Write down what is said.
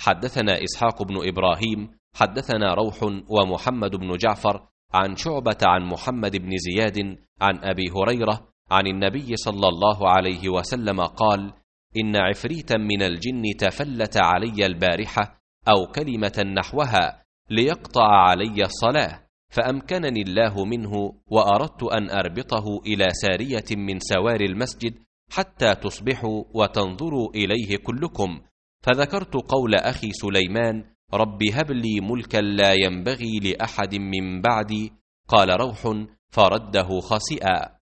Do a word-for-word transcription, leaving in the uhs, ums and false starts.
حدثنا إسحاق بن إبراهيم حدثنا روح ومحمد بن جعفر عن شعبة عن محمد بن زياد عن أبي هريرة عن النبي صلى الله عليه وسلم قال: إن عفريتا من الجن تفلت علي البارحة أو كلمة نحوها ليقطع علي الصلاة، فأمكنني الله منه، وأردت أن أربطه إلى سارية من سوار المسجد حتى تصبحوا وتنظروا إليه كلكم، فذكرت قول أخي سليمان: رب هب لي ملكا لا ينبغي لأحد من بعدي. قال روح: فرده خاسئا.